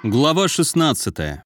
Глава 16.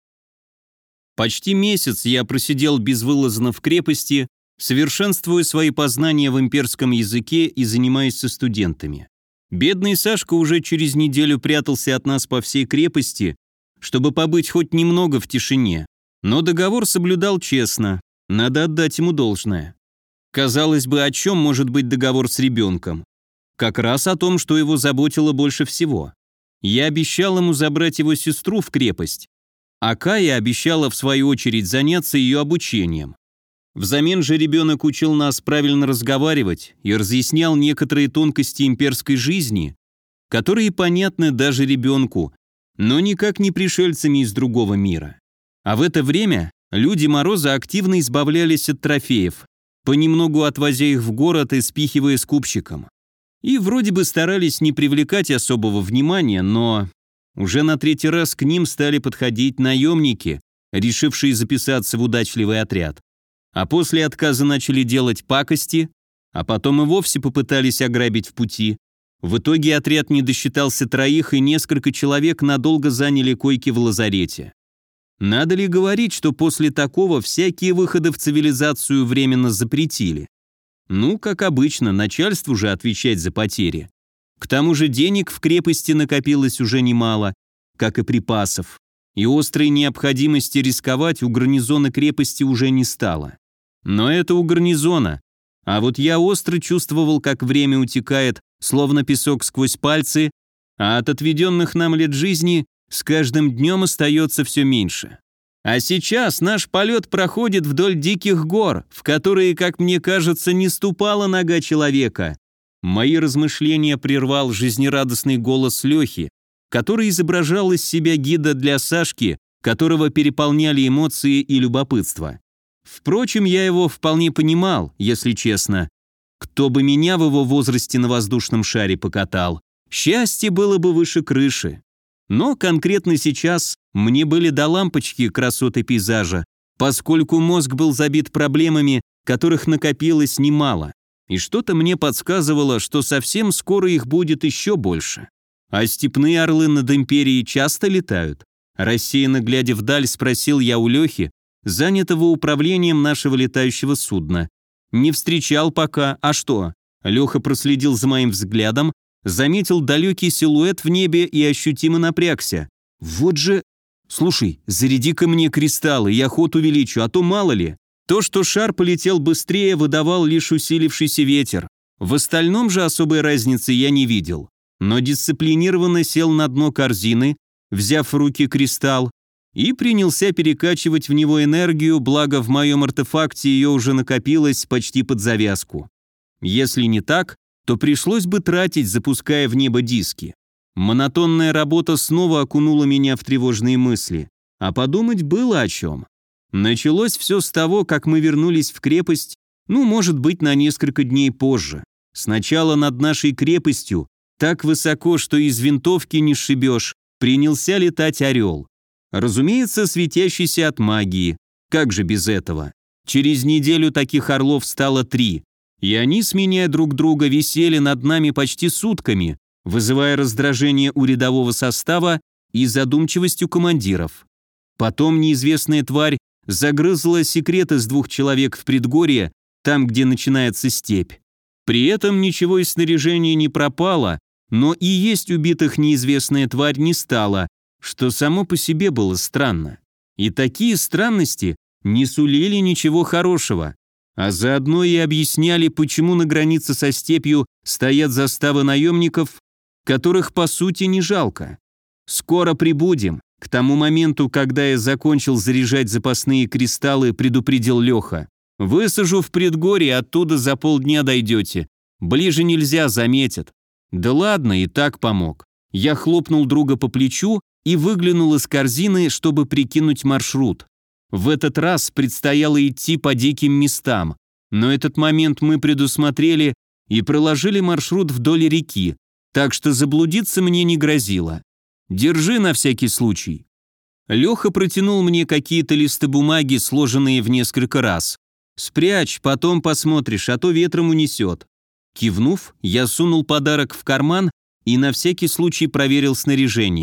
Почти месяц я просидел безвылазно в крепости, совершенствуя свои познания в имперском языке и занимаясь со студентами. Бедный Сашка уже через неделю прятался от нас по всей крепости, чтобы побыть хоть немного в тишине, но договор соблюдал честно, надо отдать ему должное. Казалось бы, о чем может быть договор с ребенком? Как раз о том, что его заботило больше всего. Я обещал ему забрать его сестру в крепость, а Кая обещала в свою очередь заняться ее обучением. Взамен же ребенок учил нас правильно разговаривать и разъяснял некоторые тонкости имперской жизни, которые понятны даже ребенку, но никак не пришельцами из другого мира. А в это время люди Мороза активно избавлялись от трофеев, понемногу отвозя их в город и спихивая скупщикам. И вроде бы старались не привлекать особого внимания, но уже на третий раз к ним стали подходить наемники, решившие записаться в удачливый отряд. А после отказа начали делать пакости, а потом и вовсе попытались ограбить в пути. В итоге отряд не досчитался троих, и несколько человек надолго заняли койки в лазарете. Надо ли говорить, что после такого всякие выходы в цивилизацию временно запретили? Ну, как обычно, начальству же отвечать за потери. К тому же денег в крепости накопилось уже немало, как и припасов, и острой необходимости рисковать у гарнизона крепости уже не стало. Но это у гарнизона, а вот я остро чувствовал, как время утекает, словно песок сквозь пальцы, а от отведенных нам лет жизни с каждым днем остается все меньше. А сейчас наш полет проходит вдоль диких гор, в которые, как мне кажется, не ступала нога человека. Мои размышления прервал жизнерадостный голос Лехи, который изображал из себя гида для Сашки, которого переполняли эмоции и любопытство. Впрочем, я его вполне понимал, если честно. Кто бы меня в его возрасте на воздушном шаре покатал, счастье было бы выше крыши. Но конкретно сейчас мне были до лампочки красоты пейзажа, поскольку мозг был забит проблемами, которых накопилось немало, и что-то мне подсказывало, что совсем скоро их будет еще больше. А степные орлы над империей часто летают? Рассеянно глядя вдаль, спросил я у Лехи, занятого управлением нашего летающего судна. Не встречал пока, а что? Леха проследил за моим взглядом, заметил далекий силуэт в небе и ощутимо напрягся. Вот же... Слушай, заряди-ка мне кристаллы, я ход увеличу, а то мало ли. То, что шар полетел быстрее, выдавал лишь усилившийся ветер. В остальном же особой разницы я не видел. Но дисциплинированно сел на дно корзины, взяв в руки кристалл, и принялся перекачивать в него энергию, благо в моем артефакте ее уже накопилось почти под завязку. Если не так, то пришлось бы тратить, запуская в небо диски. Монотонная работа снова окунула меня в тревожные мысли, а подумать было о чем. Началось все с того, как мы вернулись в крепость, может быть, на несколько дней позже. Сначала над нашей крепостью, так высоко, что из винтовки не сшибешь, принялся летать орел. Разумеется, светящийся от магии. Как же без этого? Через неделю таких орлов стало 3. И они, сменяя друг друга, висели над нами почти сутками, вызывая раздражение у рядового состава и задумчивость у командиров. Потом неизвестная тварь загрызла секрет из 2 человек в предгорье, там, где начинается степь. При этом ничего из снаряжения не пропало, но и есть убитых неизвестная тварь не стала, что само по себе было странно. И такие странности не сулили ничего хорошего. А заодно и объясняли, почему на границе со степью стоят заставы наемников, которых по сути не жалко. Скоро прибудем. К тому моменту, когда я закончил заряжать запасные кристаллы, предупредил Леха. Высажу в предгорье, оттуда за полдня дойдете. Ближе нельзя, заметят. Да ладно, и так помог. Я хлопнул друга по плечу и выглянул из корзины, чтобы прикинуть маршрут. В этот раз предстояло идти по диким местам, но этот момент мы предусмотрели и проложили маршрут вдоль реки, так что заблудиться мне не грозило. Держи на всякий случай. Леха протянул мне какие-то листы бумаги, сложенные в несколько раз. Спрячь, потом посмотришь, а то ветром унесет. Кивнув, я сунул подарок в карман и на всякий случай проверил снаряжение.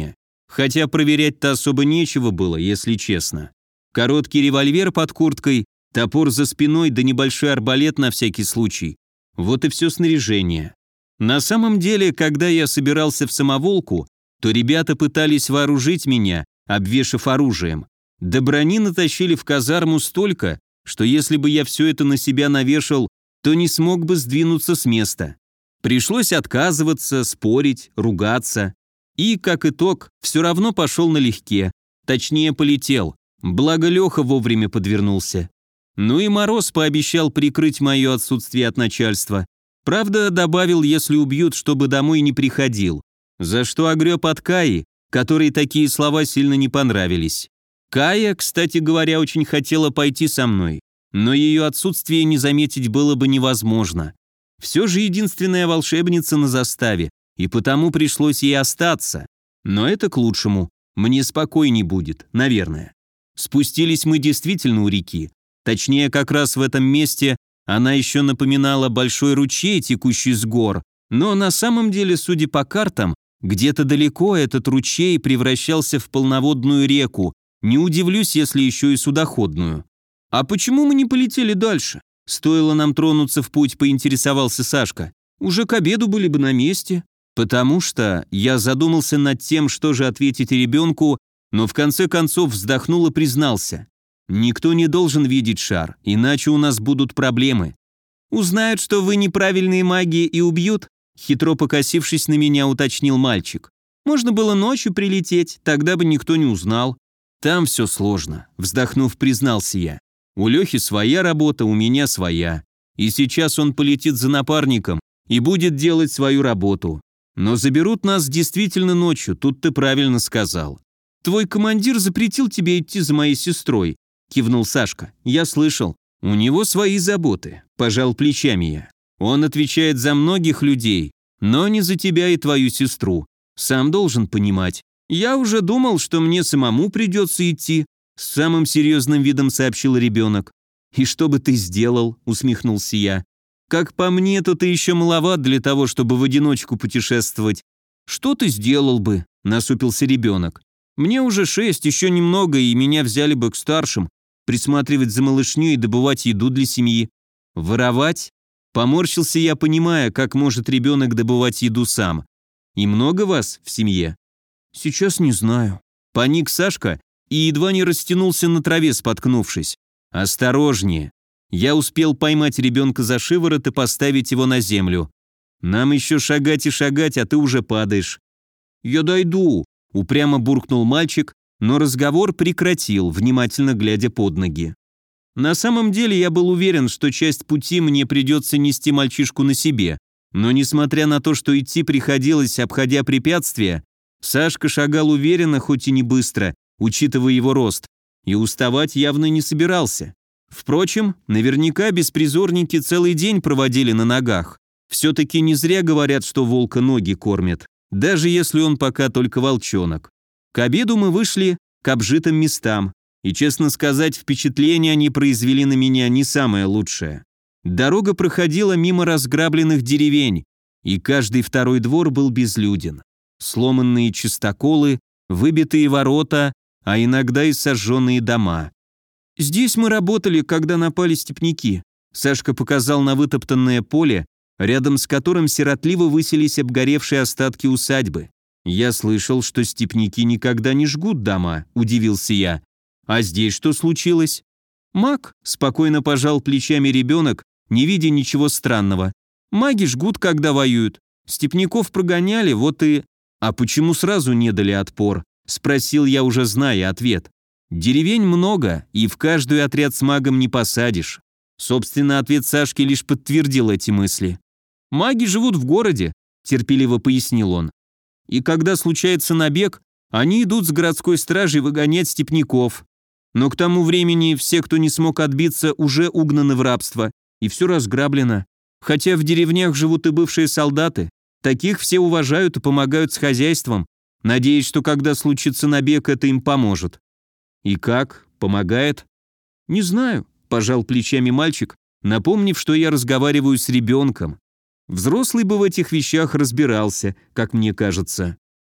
Хотя проверять-то особо нечего было, если честно. Короткий револьвер под курткой, топор за спиной да небольшой арбалет на всякий случай. Вот и все снаряжение. На самом деле, когда я собирался в самоволку, то ребята пытались вооружить меня, обвешав оружием. До брони натащили в казарму столько, что если бы я все это на себя навешал, то не смог бы сдвинуться с места. Пришлось отказываться, спорить, ругаться. И, как итог, все равно пошел налегке. Точнее, полетел. Благо Леха вовремя подвернулся. Ну и Мороз пообещал прикрыть мое отсутствие от начальства. Правда, добавил, если убьют, чтобы домой не приходил. За что огреб от Каи, которой такие слова сильно не понравились. Кая, кстати говоря, очень хотела пойти со мной, но ее отсутствие не заметить было бы невозможно. Все же единственная волшебница на заставе, и потому пришлось ей остаться. Но это к лучшему, мне спокойней будет, наверное. Спустились мы действительно у реки. Точнее, как раз в этом месте она еще напоминала большой ручей, текущий с гор, но на самом деле, судя по картам, где-то далеко этот ручей превращался в полноводную реку, не удивлюсь, если еще и судоходную. «А почему мы не полетели дальше? Стоило нам тронуться в путь», — поинтересовался Сашка. «Уже к обеду были бы на месте». Потому что я задумался над тем, что же ответить ребенку, но в конце концов вздохнул и признался. «Никто не должен видеть шар, иначе у нас будут проблемы». «Узнают, что вы неправильные маги и убьют?» Хитро покосившись на меня, уточнил мальчик. «Можно было ночью прилететь, тогда бы никто не узнал». «Там все сложно», — вздохнув, признался я. «У Лехи своя работа, у меня своя. И сейчас он полетит за напарником и будет делать свою работу. Но заберут нас действительно ночью, тут ты правильно сказал». «Твой командир запретил тебе идти за моей сестрой», — кивнул Сашка. «Я слышал. У него свои заботы», — пожал плечами я. «Он отвечает за многих людей, но не за тебя и твою сестру. Сам должен понимать. Я уже думал, что мне самому придется идти», — с самым серьезным видом сообщил ребенок. «И что бы ты сделал?» — усмехнулся я. «Как по мне, то ты еще маловат для того, чтобы в одиночку путешествовать». «Что ты сделал бы?» — насупился ребенок. «Мне уже 6, еще немного, и меня взяли бы к старшим, присматривать за малышней и добывать еду для семьи». «Воровать?» Поморщился я, понимая, как может ребенок добывать еду сам. «И много вас в семье?» «Сейчас не знаю». Паник Сашка и едва не растянулся на траве, споткнувшись. «Осторожнее». Я успел поймать ребенка за шиворот и поставить его на землю. «Нам еще шагать и шагать, а ты уже падаешь». «Я дойду», — упрямо буркнул мальчик, но разговор прекратил, внимательно глядя под ноги. На самом деле я был уверен, что часть пути мне придется нести мальчишку на себе, но несмотря на то, что идти приходилось, обходя препятствия, Сашка шагал уверенно, хоть и не быстро, учитывая его рост, и уставать явно не собирался. Впрочем, наверняка беспризорники целый день проводили на ногах. Все-таки не зря говорят, что волка ноги кормят, даже если он пока только волчонок. К обеду мы вышли к обжитым местам, и, честно сказать, впечатление они произвели на меня не самое лучшее. Дорога проходила мимо разграбленных деревень, и каждый второй двор был безлюден. Сломанные чистоколы, выбитые ворота, а иногда и сожженные дома. «Здесь мы работали, когда напали степняки», — Сашка показал на вытоптанное поле, рядом с которым сиротливо высились обгоревшие остатки усадьбы. «Я слышал, что степняки никогда не жгут дома», — удивился я. «А здесь что случилось?» «Маг», — спокойно пожал плечами ребенок, не видя ничего странного. «Маги жгут, когда воюют. Степняков прогоняли, вот и...» «А почему сразу не дали отпор?» — спросил я, уже зная ответ. «Деревень много, и в каждый отряд с магом не посадишь». Собственно, ответ Сашки лишь подтвердил эти мысли. «Маги живут в городе», — терпеливо пояснил он. «И когда случается набег, они идут с городской стражей выгонять степняков. Но к тому времени все, кто не смог отбиться, уже угнаны в рабство, и все разграблено. Хотя в деревнях живут и бывшие солдаты, таких все уважают и помогают с хозяйством, надеясь, что когда случится набег, это им поможет». «И как? Помогает?» «Не знаю», – пожал плечами мальчик, напомнив, что я разговариваю с ребенком. Взрослый бы в этих вещах разбирался, как мне кажется.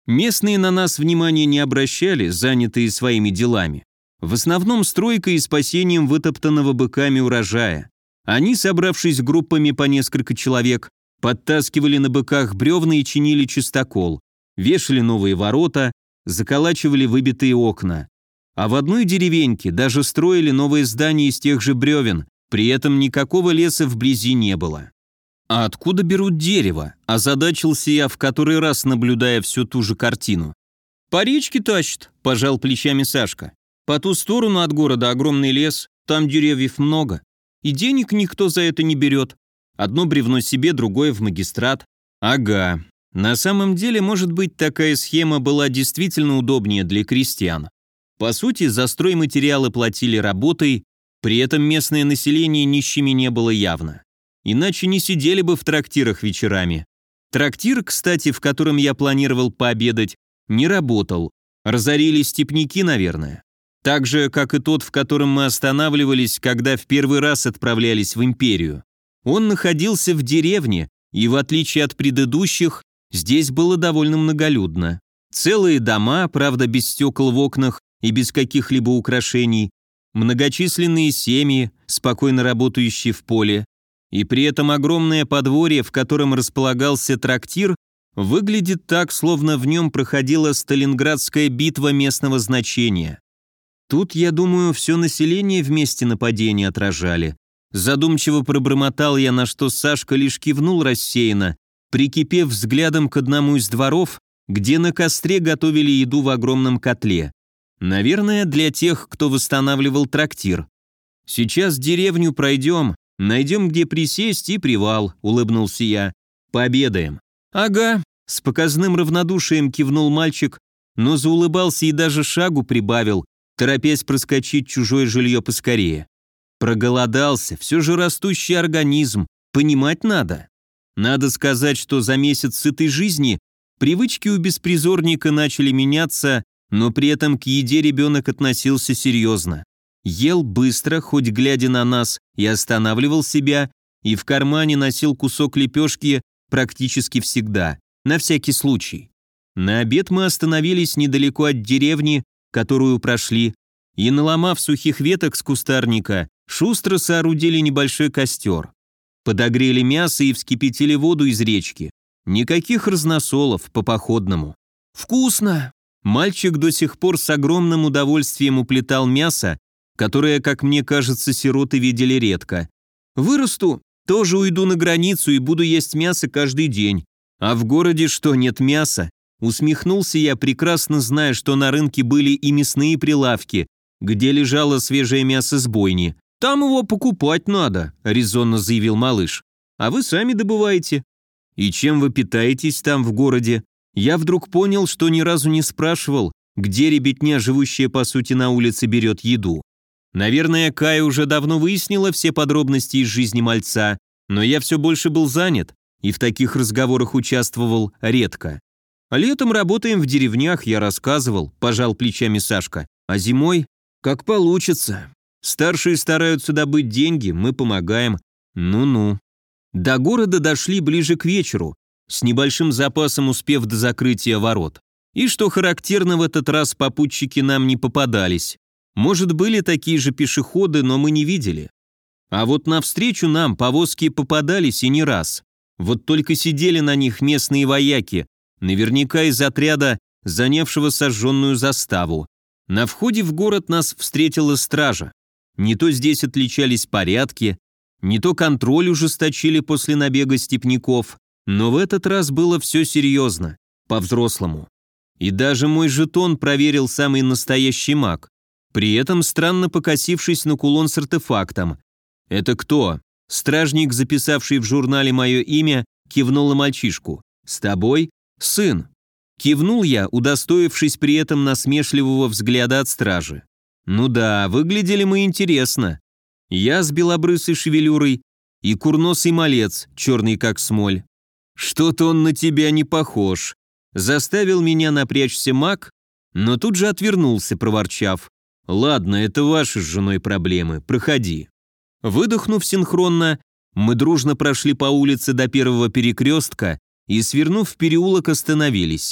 Местные на нас внимания не обращали, занятые своими делами. В основном стройкой и спасением вытоптанного быками урожая. Они, собравшись группами по несколько человек, подтаскивали на быках бревна и чинили чистокол, вешали новые ворота, заколачивали выбитые окна. А в одной деревеньке даже строили новое здание из тех же бревен, при этом никакого леса вблизи не было. «А откуда берут дерево?» – озадачился я, в который раз наблюдая всю ту же картину. «По речке тащат», – пожал плечами Сашка. «По ту сторону от города огромный лес, там деревьев много. И денег никто за это не берет. Одно бревно себе, другое в магистрат». «Ага. На самом деле, может быть, такая схема была действительно удобнее для крестьян. По сути, за стройматериалы платили работой, при этом местное население нищими не было явно. Иначе не сидели бы в трактирах вечерами. Трактир, кстати, в котором я планировал пообедать, не работал. Разорили степняки, наверное. Так же, как и тот, в котором мы останавливались, когда в первый раз отправлялись в империю. Он находился в деревне, и в отличие от предыдущих, здесь было довольно многолюдно. Целые дома, правда, без стекол в окнах и без каких-либо украшений, многочисленные семьи, спокойно работающие в поле, и при этом огромное подворье, в котором располагался трактир, выглядит так, словно в нем проходила Сталинградская битва местного значения. Тут, я думаю, все население вместе нападения отражали. Задумчиво пробормотал я, на что Сашка лишь кивнул рассеянно, прикипев взглядом к одному из дворов, где на костре готовили еду в огромном котле. Наверное, для тех, кто восстанавливал трактир. «Сейчас деревню пройдем, найдем, где присесть, и привал», — улыбнулся я. «Пообедаем». «Ага», — с показным равнодушием кивнул мальчик, но заулыбался и даже шагу прибавил, торопясь проскочить чужое жилье поскорее. Проголодался, все же растущий организм, понимать надо. Надо сказать, что за месяц сытой жизни привычки у беспризорника начали меняться, но при этом к еде ребенок относился серьезно. Ел быстро, хоть глядя на нас, и останавливал себя, и в кармане носил кусок лепешки практически всегда, на всякий случай. На обед мы остановились недалеко от деревни, которую прошли, и, наломав сухих веток с кустарника, шустро соорудили небольшой костер. Подогрели мясо и вскипятили воду из речки. Никаких разносолов, по-походному. «Вкусно!» Мальчик до сих пор с огромным удовольствием уплетал мясо, которое, как мне кажется, сироты видели редко. «Вырасту, тоже уйду на границу и буду есть мясо каждый день. А в городе что, нет мяса?» Усмехнулся я, прекрасно зная, что на рынке были и мясные прилавки, где лежало свежее мясо с бойни. «Там его покупать надо», — резонно заявил малыш. «А вы сами добываете». «И чем вы питаетесь там в городе?» Я вдруг понял, что ни разу не спрашивал, где ребятня, живущая по сути на улице, берет еду. Наверное, Кая уже давно выяснила все подробности из жизни мальца, но я все больше был занят и в таких разговорах участвовал редко. «Летом работаем в деревнях, я рассказывал», – пожал плечами Сашка. «А зимой? Как получится. Старшие стараются добыть деньги, мы помогаем. Ну-ну». До города дошли ближе к вечеру, с небольшим запасом успев до закрытия ворот. И что характерно, в этот раз попутчики нам не попадались. Может, были такие же пешеходы, но мы не видели. А вот навстречу нам повозки попадались и не раз. Вот только сидели на них местные вояки, наверняка из отряда, занявшего сожженную заставу. На входе в город нас встретила стража. Не то здесь отличались порядки, не то контроль ужесточили после набега степняков, но в этот раз было все серьезно, по-взрослому. И даже мой жетон проверил самый настоящий маг, при этом странно покосившись на кулон с артефактом. «Это кто?» Стражник, записавший в журнале мое имя, кивнул на мальчишку. «С тобой? Сын». Кивнул я, удостоившись при этом насмешливого взгляда от стражи. Ну да, выглядели мы интересно. Я с белобрысой шевелюрой и курносый малец, черный как смоль. «Что-то он на тебя не похож», заставил меня напрячься маг, но тут же отвернулся, проворчав: «Ладно, это ваши с женой проблемы, проходи». Выдохнув синхронно, мы дружно прошли по улице до первого перекрестка и, свернув в переулок, остановились.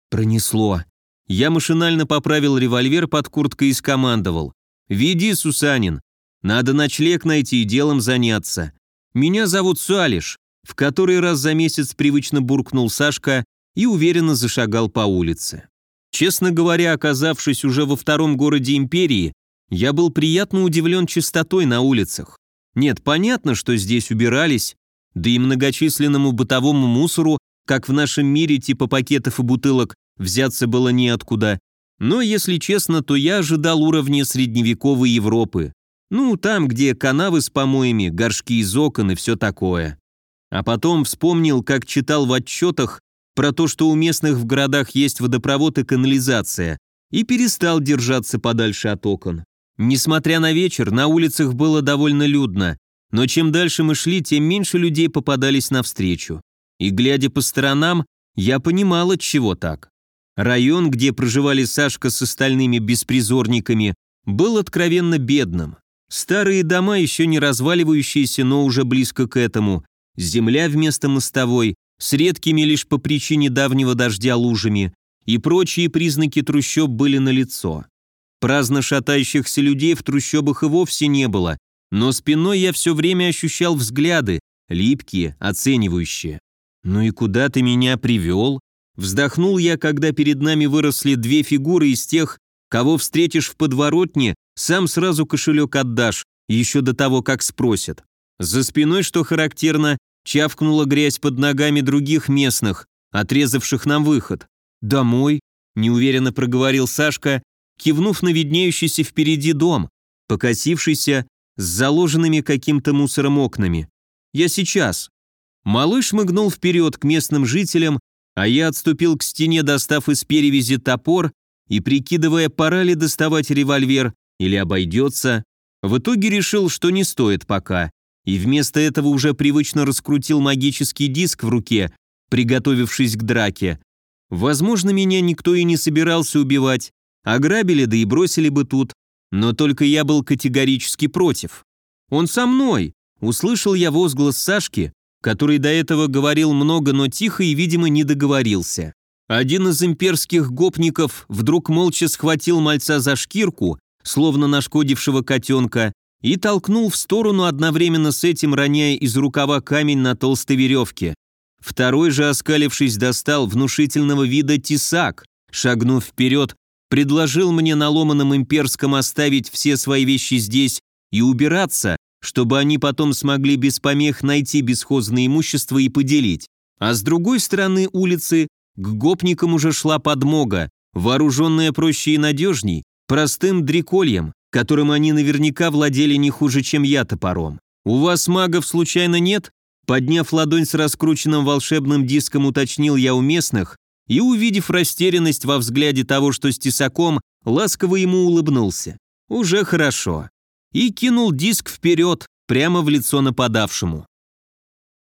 Пронесло. Я машинально поправил револьвер под курткой и скомандовал. «Веди, Сусанин. Надо ночлег найти и делом заняться. Меня зовут Салиш», в который раз за месяц привычно буркнул Сашка и уверенно зашагал по улице. Честно говоря, оказавшись уже во втором городе империи, я был приятно удивлен чистотой на улицах. Нет, понятно, что здесь убирались, да и многочисленному бытовому мусору, как в нашем мире типа пакетов и бутылок, взяться было неоткуда. Но, если честно, то я ожидал уровня средневековой Европы. Ну, там, где канавы с помоями, горшки из окон и все такое. А потом вспомнил, как читал в отчетах про то, что у местных в городах есть водопровод и канализация, и перестал держаться подальше от окон. Несмотря на вечер, на улицах было довольно людно, но чем дальше мы шли, тем меньше людей попадались навстречу. И глядя по сторонам, я понимал, отчего так. Район, где проживали Сашка с остальными беспризорниками, был откровенно бедным. Старые дома, еще не разваливающиеся, но уже близко к этому, земля вместо мостовой, с редкими лишь по причине давнего дождя лужами, и прочие признаки трущоб были налицо. Праздно шатающихся людей в трущобах и вовсе не было, но спиной я все время ощущал взгляды, липкие, оценивающие. «Ну и куда ты меня привел?» Вздохнул я, когда перед нами выросли две фигуры из тех, кого встретишь в подворотне, сам сразу кошелек отдашь, еще до того, как спросят. За спиной, что характерно, чавкнула грязь под ногами других местных, отрезавших нам выход. «Домой?» – неуверенно проговорил Сашка, кивнув на виднеющийся впереди дом, покосившийся, с заложенными каким-то мусором окнами. «Я сейчас». Малыш мыгнул вперед к местным жителям, а я отступил к стене, достав из перевязи топор и прикидывая, пора ли доставать револьвер или обойдется. В итоге решил, что не стоит пока, и вместо этого уже привычно раскрутил магический диск в руке, приготовившись к драке. Возможно, меня никто и не собирался убивать, ограбили, да и бросили бы тут, но только я был категорически против. «Он со мной!» – услышал я возглас Сашки, который до этого говорил много, но тихо и, видимо, не договорился. Один из имперских гопников вдруг молча схватил мальца за шкирку, словно нашкодившего котенка, и толкнул в сторону, одновременно с этим роняя из рукава камень на толстой веревке. Второй же, оскалившись, достал внушительного вида тесак, шагнув вперед, предложил мне на ломаном имперском оставить все свои вещи здесь и убираться, чтобы они потом смогли без помех найти бесхозное имущество и поделить. А с другой стороны улицы к гопникам уже шла подмога, вооруженная проще и надежней, простым дрекольем, которым они наверняка владели не хуже, чем я топором. «У вас магов случайно нет?» Подняв ладонь с раскрученным волшебным диском, уточнил я у местных и, увидев растерянность во взгляде того, что с тесаком, ласково ему улыбнулся. «Уже хорошо». И кинул диск вперед, прямо в лицо нападавшему.